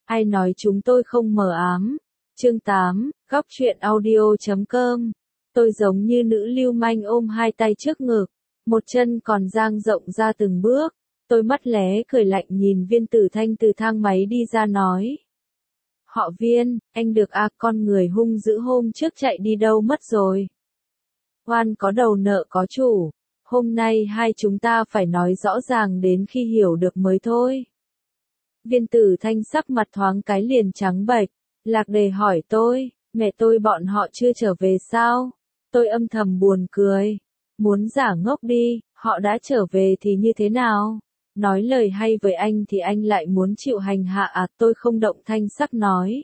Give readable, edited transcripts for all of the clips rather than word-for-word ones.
Ai nói chúng tôi không mờ ám? Chương 8, góc truyện audio.com. Tôi giống như nữ lưu manh ôm hai tay trước ngực, một chân còn dang rộng ra từng bước. Tôi mắt lé cười lạnh nhìn Viên Tử Thanh từ thang máy đi ra nói. Họ Viên, anh được à, con người hung dữ hôm trước chạy đi đâu mất rồi? Oan có đầu nợ có chủ, hôm nay hai chúng ta phải nói rõ ràng đến khi hiểu được mới thôi. Viên Tử Thanh sắc mặt thoáng cái liền trắng bệch, lạc đề hỏi tôi, mẹ tôi bọn họ chưa trở về sao? Tôi âm thầm buồn cười, muốn giả ngốc đi, họ đã trở về thì như thế nào? Nói lời hay với anh thì anh lại muốn chịu hành hạ à? Tôi không động thanh sắc nói.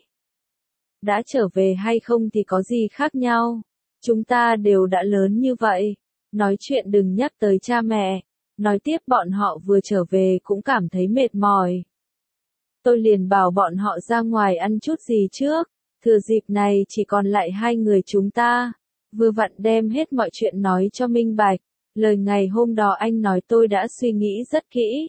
Đã trở về hay không thì có gì khác nhau, chúng ta đều đã lớn như vậy, nói chuyện đừng nhắc tới cha mẹ. Nói tiếp bọn họ vừa trở về cũng cảm thấy mệt mỏi. Tôi liền bảo bọn họ ra ngoài ăn chút gì trước, thừa dịp này chỉ còn lại hai người chúng ta, vừa vặn đem hết mọi chuyện nói cho minh bạch. Lời ngày hôm đó anh nói tôi đã suy nghĩ rất kỹ.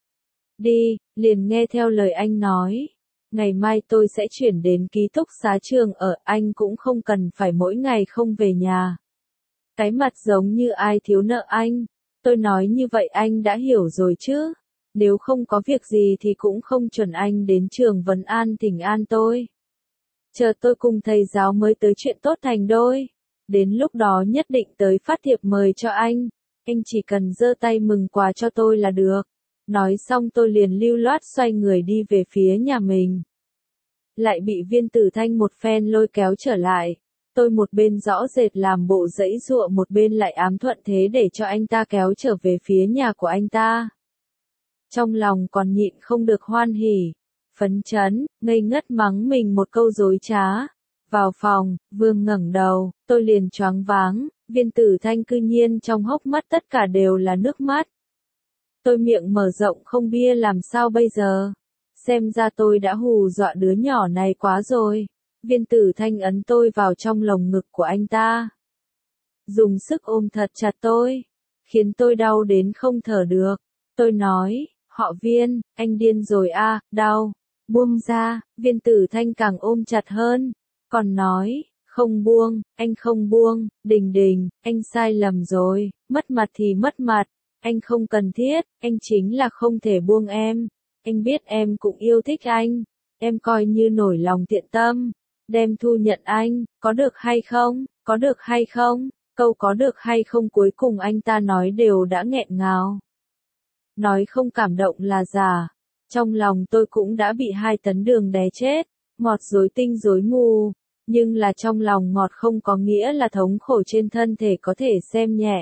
Đi, liền nghe theo lời anh nói. Ngày mai tôi sẽ chuyển đến ký túc xá trường ở, anh cũng không cần phải mỗi ngày không về nhà. Cái mặt giống như ai thiếu nợ anh. Tôi nói như vậy anh đã hiểu rồi chứ. Nếu không có việc gì thì cũng không chuẩn anh đến trường vấn an thỉnh an tôi. Chờ tôi cùng thầy giáo mới tới chuyện tốt thành đôi. Đến lúc đó nhất định tới phát thiệp mời cho anh chỉ cần giơ tay mừng quà cho tôi là được. Nói xong tôi liền lưu loát xoay người đi về phía nhà mình. Lại bị Viên Tử Thanh một phen lôi kéo trở lại. Tôi một bên rõ rệt làm bộ giãy giụa, một bên lại ám thuận thế để cho anh ta kéo trở về phía nhà của anh ta. Trong lòng còn nhịn không được hoan hỉ, phấn chấn, ngây ngất mắng mình một câu dối trá. Vào phòng, vừa ngẩng đầu, tôi liền choáng váng, Viên Tử Thanh cư nhiên trong hốc mắt tất cả đều là nước mắt. Tôi miệng mở rộng không bia làm sao bây giờ? Xem ra tôi đã hù dọa đứa nhỏ này quá rồi. Viên Tử Thanh ấn tôi vào trong lồng ngực của anh ta, dùng sức ôm thật chặt tôi, khiến tôi đau đến không thở được. Tôi nói, họ Viên, anh điên rồi à, đau, buông ra. Viên Tử Thanh càng ôm chặt hơn, còn nói, không buông, anh không buông. Đình Đình, anh sai lầm rồi, mất mặt thì mất mặt, anh không cần thiết, anh chính là không thể buông em. Anh biết em cũng yêu thích anh, em coi như nổi lòng thiện tâm, đem thu nhận anh, có được hay không, có được hay không? Câu có được hay không cuối cùng anh ta nói đều đã nghẹn ngào. Nói không cảm động là giả, trong lòng tôi cũng đã bị 2 tấn đường đè chết, ngọt rối tinh rối mù, nhưng là trong lòng ngọt không có nghĩa là thống khổ trên thân thể có thể xem nhẹ.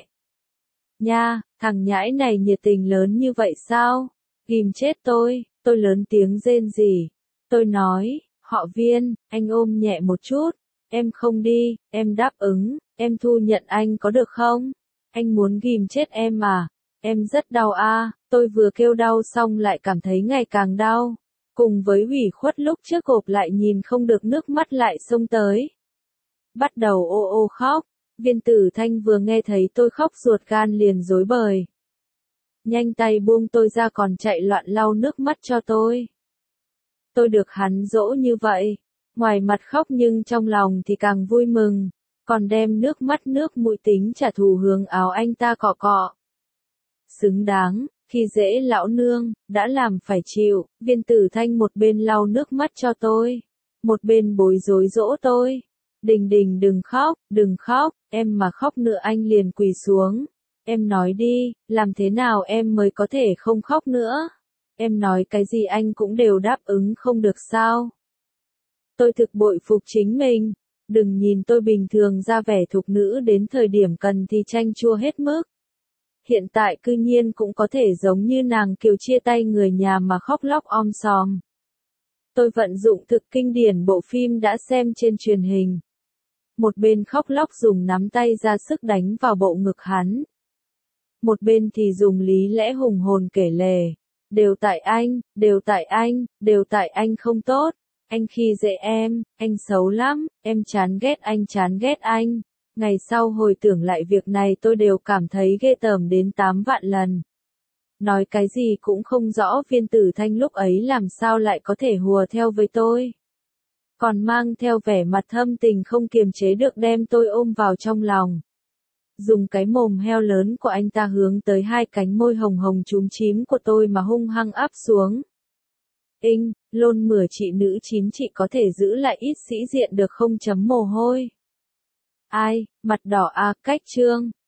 Nha, thằng nhãi này nhiệt tình lớn như vậy sao? Ghim chết tôi lớn tiếng rên rỉ. Tôi nói, họ Viên, anh ôm nhẹ một chút, em không đi, em đáp ứng, em thu nhận anh có được không? Anh muốn ghim chết em mà, em rất đau à. Tôi vừa kêu đau xong lại cảm thấy ngày càng đau, cùng với ủy khuất lúc trước gộp lại nhìn không được nước mắt lại xông tới. Bắt đầu ô ô khóc, Viên Tử Thanh vừa nghe thấy tôi khóc ruột gan liền rối bời. Nhanh tay buông tôi ra còn chạy loạn lau nước mắt cho tôi. Tôi được hắn dỗ như vậy, ngoài mặt khóc nhưng trong lòng thì càng vui mừng, còn đem nước mắt nước mũi tính trả thù hướng áo anh ta cọ cọ. Xứng đáng, khi dễ lão nương, đã làm phải chịu. Viên Tử Thanh một bên lau nước mắt cho tôi, một bên bối rối dỗ tôi. Đình Đình đừng khóc, em mà khóc nữa anh liền quỳ xuống. Em nói đi, làm thế nào em mới có thể không khóc nữa? Em nói cái gì anh cũng đều đáp ứng không được sao? Tôi thực bội phục chính mình, đừng nhìn tôi bình thường ra vẻ thục nữ đến thời điểm cần thì chanh chua hết mức. Hiện tại cư nhiên cũng có thể giống như nàng Kiều chia tay người nhà mà khóc lóc om sòm. Tôi vận dụng thực kinh điển bộ phim đã xem trên truyền hình. Một bên khóc lóc dùng nắm tay ra sức đánh vào bộ ngực hắn. Một bên thì dùng lý lẽ hùng hồn kể lể. Đều tại anh không tốt. Anh khi dễ em, anh xấu lắm, em chán ghét anh. Ngày sau hồi tưởng lại việc này tôi đều cảm thấy ghê tởm đến 8 vạn lần. Nói cái gì cũng không rõ Viên Tử Thanh lúc ấy làm sao lại có thể hùa theo với tôi. Còn mang theo vẻ mặt thâm tình không kiềm chế được đem tôi ôm vào trong lòng. Dùng cái mồm heo lớn của anh ta hướng tới hai cánh môi hồng hồng chúm chím của tôi mà hung hăng áp xuống. Lôn mửa chị nữ chín chị có thể giữ lại ít sĩ diện được không? Chấm mồ hôi. Ai, mặt đỏ à, cách trương.